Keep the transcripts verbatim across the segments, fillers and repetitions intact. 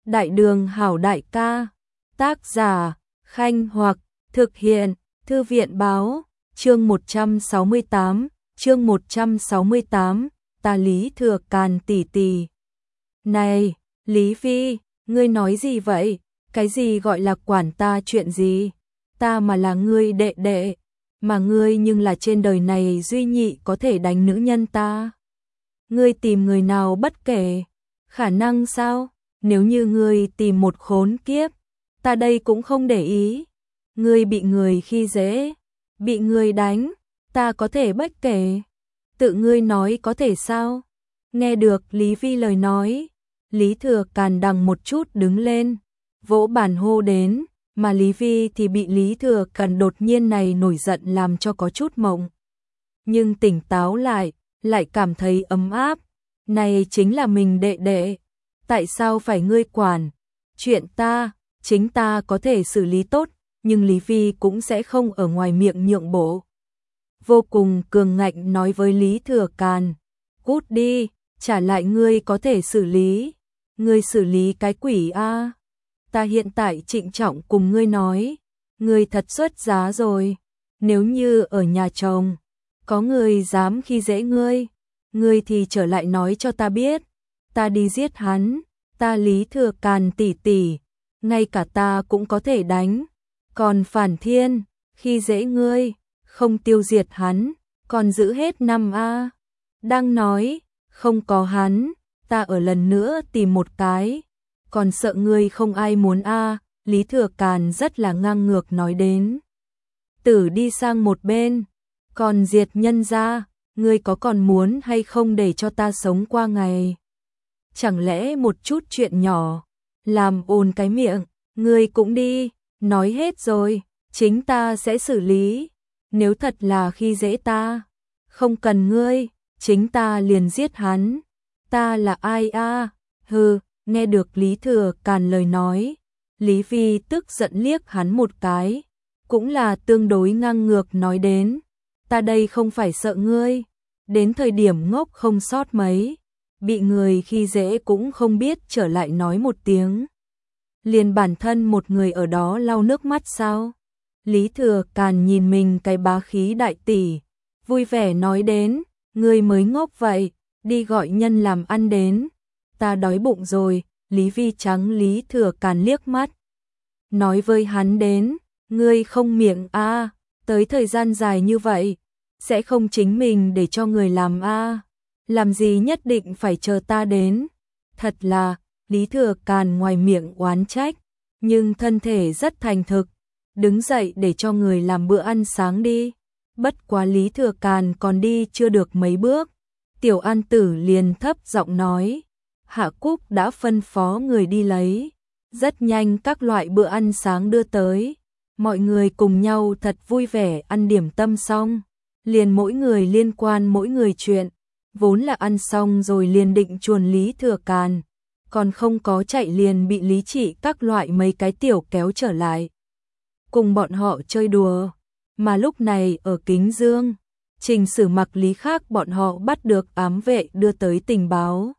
Đại đường hảo đại ca. Tác giả, Khanh Hoặc, thực hiện, Thư viện báo, chương một trăm sáu mươi tám, chương một trăm sáu mươi tám, ta Lý Thừa Càn tỷ tỷ. Này, Lý Phi, ngươi nói gì vậy? Cái gì gọi là quản ta chuyện gì? Ta mà là ngươi đệ đệ, mà ngươi nhưng là trên đời này duy nhị có thể đánh nữ nhân ta. Ngươi tìm người nào bất kể, khả năng sao? Nếu như ngươi tìm một khốn kiếp, ta đây cũng không để ý. Ngươi bị người khi dễ, bị người đánh, ta có thể bất kể. Tự ngươi nói có thể sao? Nghe được Lý Phi lời nói, Lý Thừa Càn đằng một chút đứng lên, vỗ bàn hô đến, mà Lý Phi thì bị Lý Thừa Càn đột nhiên này nổi giận làm cho có chút mộng. Nhưng tỉnh táo lại, lại cảm thấy ấm áp, này chính là mình đệ đệ, tại sao phải ngươi quản? Chuyện ta, chính ta có thể xử lý tốt, nhưng Lý Phi cũng sẽ không ở ngoài miệng nhượng bộ. Vô cùng cường ngạnh nói với Lý Thừa Càn, cút đi, trả lại ngươi có thể xử lý. Ngươi xử lý cái quỷ a? Ta hiện tại trịnh trọng cùng ngươi nói, ngươi thật xuất giá rồi. Nếu như ở nhà chồng, có người dám khi dễ ngươi, ngươi thì trở lại nói cho ta biết. Ta đi giết hắn, ta Lý Thừa Càn tỷ tỷ, ngay cả ta cũng có thể đánh. Còn Phản Thiên, khi dễ ngươi, không tiêu diệt hắn, còn giữ hết năm a. Đang nói, không có hắn, ta ở lần nữa tìm một cái, còn sợ ngươi không ai muốn a. Lý Thừa Càn rất là ngang ngược nói đến. Tử đi sang một bên, còn diệt nhân ra, ngươi có còn muốn hay không để cho ta sống qua ngày? Chẳng lẽ một chút chuyện nhỏ, làm ồn cái miệng, ngươi cũng đi, nói hết rồi, chính ta sẽ xử lý. Nếu thật là khi dễ ta, không cần ngươi, chính ta liền giết hắn. Ta là ai a? Hừ, nghe được Lý Thừa Càn lời nói, Lý Phi tức giận liếc hắn một cái, cũng là tương đối ngang ngược nói đến, ta đây không phải sợ ngươi, đến thời điểm ngốc không sót mấy, bị người khi dễ cũng không biết trở lại nói một tiếng. Liền bản thân một người ở đó lau nước mắt sao? Lý Thừa Càn nhìn mình cái bá khí đại tỷ, vui vẻ nói đến, ngươi mới ngốc vậy, đi gọi nhân làm ăn đến, ta đói bụng rồi. Lý Vi trắng Lý Thừa Càn liếc mắt, nói với hắn đến, ngươi không miệng a, tới thời gian dài như vậy, sẽ không chính mình để cho người làm a, làm gì nhất định phải chờ ta đến. Thật là, Lý Thừa Càn ngoài miệng oán trách, nhưng thân thể rất thành thực, đứng dậy để cho người làm bữa ăn sáng đi. Bất quá Lý Thừa Càn còn đi chưa được mấy bước, Tiểu An Tử liền thấp giọng nói, Hạ Cúc đã phân phó người đi lấy. Rất nhanh các loại bữa ăn sáng đưa tới, mọi người cùng nhau thật vui vẻ ăn điểm tâm xong, liền mỗi người liên quan mỗi người chuyện, vốn là ăn xong rồi liền định chuồn Lý Thừa Càn, còn không có chạy liền bị Lý Trị các loại mấy cái tiểu kéo trở lại, cùng bọn họ chơi đùa. Mà lúc này ở Kính Dương, Trình Sử Mặc Lý Khác bọn họ bắt được ám vệ đưa tới tình báo.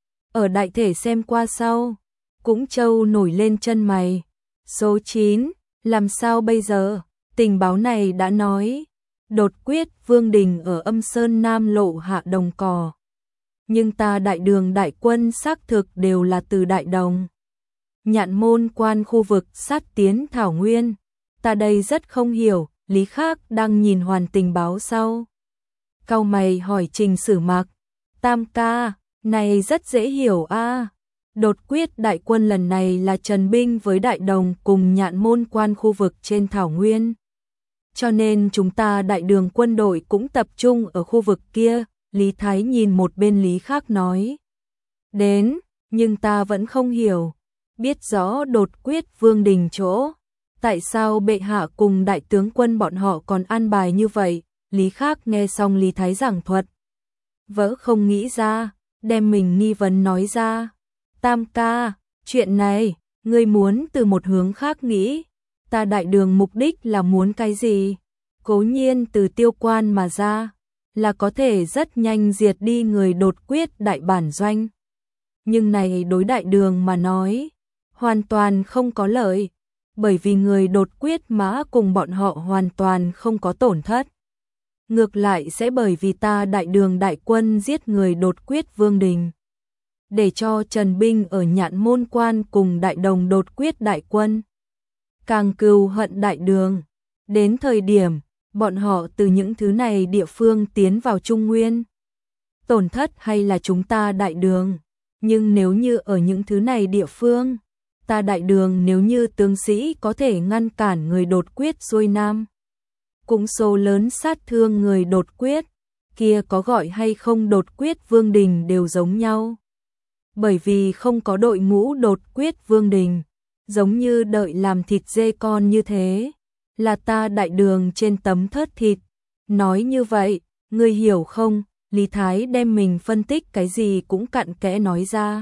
Ở đại thể xem qua sau, cũng trâu nổi lên chân mày. Số chín, làm sao bây giờ? Tình báo này đã nói, đột quyết Vương Đình ở Âm Sơn Nam Lộ hạ đồng cỏ. Nhưng ta đại đường đại quân xác thực đều là từ Đại Đồng, Nhạn Môn quan khu vực sát tiến Thảo Nguyên. Ta đây rất không hiểu. Lý Khác đang nhìn hoàn tình báo sau, cau mày hỏi Trình Sử Mặc, Tam ca, này rất dễ hiểu a. Đột quyết đại quân lần này là trần binh với Đại Đồng cùng Nhạn Môn quan khu vực trên Thảo Nguyên, cho nên chúng ta đại đường quân đội cũng tập trung ở khu vực kia. Lý Thái nhìn một bên Lý Khác nói đến, nhưng ta vẫn không hiểu, biết rõ đột quyết Vương Đình chỗ, tại sao bệ hạ cùng đại tướng quân bọn họ còn an bài như vậy? Lý Khác nghe xong Lý Thái giảng thuật, vỡ không nghĩ ra, đem mình nghi vấn nói ra. Tam ca, chuyện này, ngươi muốn từ một hướng khác nghĩ, ta đại đường mục đích là muốn cái gì? Cố nhiên từ Tiêu Quan mà ra, là có thể rất nhanh diệt đi người đột quyết đại bản doanh. Nhưng này đối đại đường mà nói, hoàn toàn không có lợi, bởi vì người đột quyết mã cùng bọn họ hoàn toàn không có tổn thất. Ngược lại sẽ bởi vì ta đại đường đại quân giết người đột quyết Vương Đình, để cho Trần binh ở Nhạn Môn Quan cùng đại đồng đột quyết đại quân càng cừu hận đại đường. Đến thời điểm bọn họ từ những thứ này địa phương tiến vào Trung Nguyên, tổn thất hay là chúng ta đại đường. Nhưng nếu như ở những thứ này địa phương, ta đại đường nếu như tướng sĩ có thể ngăn cản người đột quyết xuôi nam, cũng số lớn sát thương người đột quyết, kia có gọi hay không đột quyết Vương Đình đều giống nhau. Bởi vì không có đội ngũ đột quyết Vương Đình, giống như đợi làm thịt dê con như thế, là ta đại đường trên tấm thớt thịt. Nói như vậy, ngươi hiểu không? Lý Thái đem mình phân tích cái gì cũng cặn kẽ nói ra.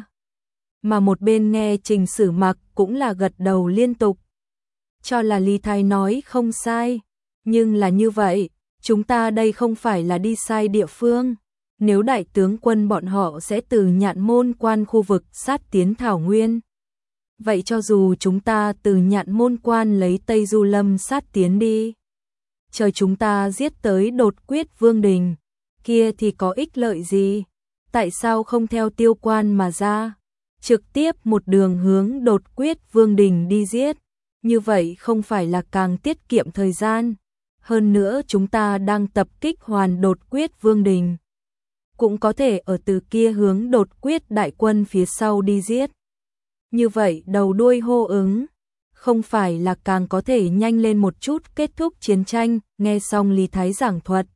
Mà một bên nghe Trình Sử Mặc cũng là gật đầu liên tục. Cho là Lý Thái nói không sai. Nhưng là như vậy, chúng ta đây không phải là đi sai địa phương. Nếu đại tướng quân bọn họ sẽ từ Nhạn Môn Quan khu vực sát tiến Thảo Nguyên, vậy cho dù chúng ta từ Nhạn Môn Quan lấy Tây Du Lâm sát tiến đi, chờ chúng ta giết tới đột quyết Vương Đình, kia thì có ích lợi gì? Tại sao không theo Tiêu Quan mà ra, trực tiếp một đường hướng đột quyết Vương Đình đi giết? Như vậy không phải là càng tiết kiệm thời gian? Hơn nữa chúng ta đang tập kích hoàn đột quyết Vương Đình, cũng có thể ở từ kia hướng đột quyết đại quân phía sau đi giết. Như vậy đầu đuôi hô ứng, không phải là càng có thể nhanh lên một chút kết thúc chiến tranh? Nghe xong Lý Thái giảng thuật,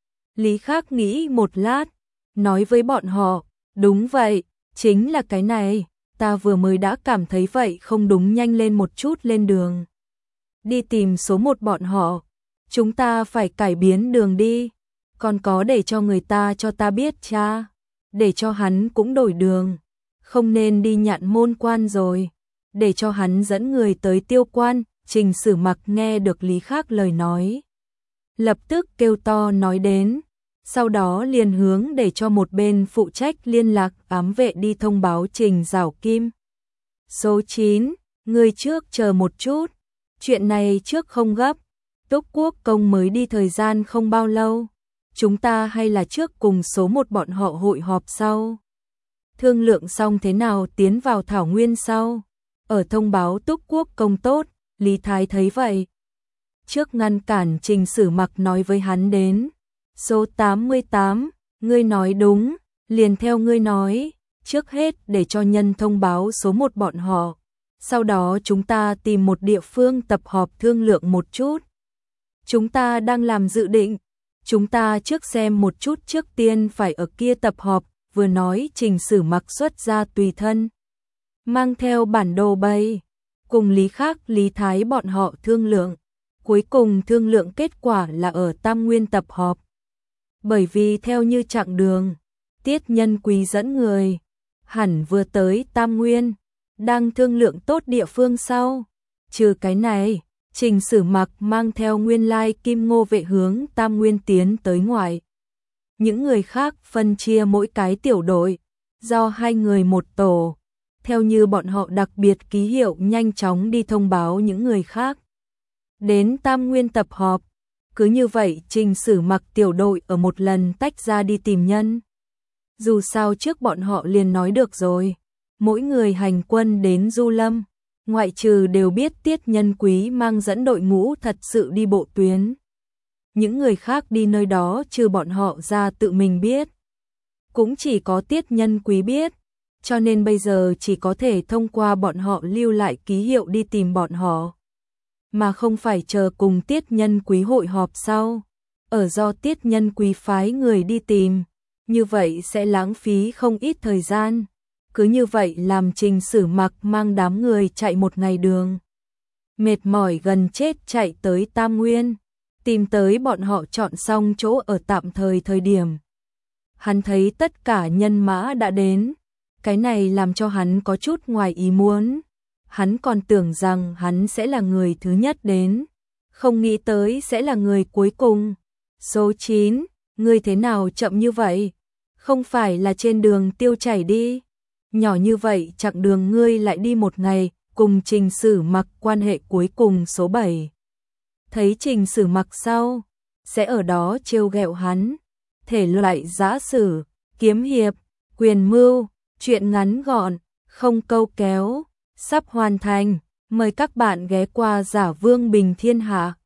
Lý Khắc nghĩ một lát, nói với bọn họ, đúng vậy, chính là cái này, ta vừa mới đã cảm thấy vậy, không đúng, nhanh lên một chút lên đường. Đi tìm số một bọn họ, chúng ta phải cải biến đường đi, còn có để cho người ta cho ta biết cha, để cho hắn cũng đổi đường, không nên đi Nhạn Môn Quan rồi, để cho hắn dẫn người tới Tiêu Quan. Trình Sử Mặc nghe được Lý Khắc lời nói, lập tức kêu to nói đến, sau đó liền hướng để cho một bên phụ trách liên lạc ám vệ đi thông báo Trình Giảo Kim. Số chín, người trước chờ một chút, chuyện này trước không gấp, Túc Quốc công mới đi thời gian không bao lâu, chúng ta hay là trước cùng số một bọn họ hội họp sau, thương lượng xong thế nào tiến vào Thảo Nguyên sau, ở thông báo Túc Quốc công tốt. Lý Thái thấy vậy, trước ngăn cản Trình Sử Mặc nói với hắn đến. Số tám mươi tám, ngươi nói đúng, liền theo ngươi nói, trước hết để cho nhân thông báo số một bọn họ, sau đó chúng ta tìm một địa phương tập họp thương lượng một chút. Chúng ta đang làm dự định, chúng ta trước xem một chút, trước tiên phải ở kia tập họp. Vừa nói Trình Sử Mặc xuất ra tùy thân, mang theo bản đồ bay, cùng Lý Khắc, Lý Thái bọn họ thương lượng. Cuối cùng thương lượng kết quả là ở Tam Nguyên tập họp. Bởi vì theo như chặng đường, Tiết Nhân Quý dẫn người, hẳn vừa tới Tam Nguyên, đang thương lượng tốt địa phương sau. Trừ cái này, Trình Sử Mặc mang theo nguyên lai Kim Ngô vệ hướng Tam Nguyên tiến tới ngoài. Những người khác phân chia mỗi cái tiểu đội, do hai người một tổ, theo như bọn họ đặc biệt ký hiệu nhanh chóng đi thông báo những người khác. Đến Tam Nguyên tập họp, cứ như vậy Trình Sử Mặc tiểu đội ở một lần tách ra đi tìm nhân. Dù sao trước bọn họ liền nói được rồi, mỗi người hành quân đến Du Lâm, ngoại trừ đều biết Tiết Nhân Quý mang dẫn đội ngũ thật sự đi bộ tuyến. Những người khác đi nơi đó trừ bọn họ ra tự mình biết, cũng chỉ có Tiết Nhân Quý biết, cho nên bây giờ chỉ có thể thông qua bọn họ lưu lại ký hiệu đi tìm bọn họ, mà không phải chờ cùng Tiết Nhân Quý hội họp sau, ở do Tiết Nhân Quý phái người đi tìm, như vậy sẽ lãng phí không ít thời gian. Cứ như vậy làm Trình Sử Mặc mang đám người chạy một ngày đường, mệt mỏi gần chết chạy tới Tam Nguyên, tìm tới bọn họ chọn xong chỗ ở tạm thời thời điểm. Hắn thấy tất cả nhân mã đã đến, cái này làm cho hắn có chút ngoài ý muốn. Hắn còn tưởng rằng hắn sẽ là người thứ nhất đến, không nghĩ tới sẽ là người cuối cùng. Số chín, ngươi thế nào chậm như vậy? Không phải là trên đường tiêu chảy đi? Nhỏ như vậy chặng đường ngươi lại đi một ngày, cùng Trình Sử Mặc quan hệ cuối cùng số bảy. Thấy Trình Sử Mặc sau, sẽ ở đó trêu ghẹo hắn. Thể loại giã sử, kiếm hiệp, quyền mưu, truyện ngắn gọn, không câu kéo, sắp hoàn thành. Mời các bạn ghé qua Giả Vương Bình Thiên Hạ.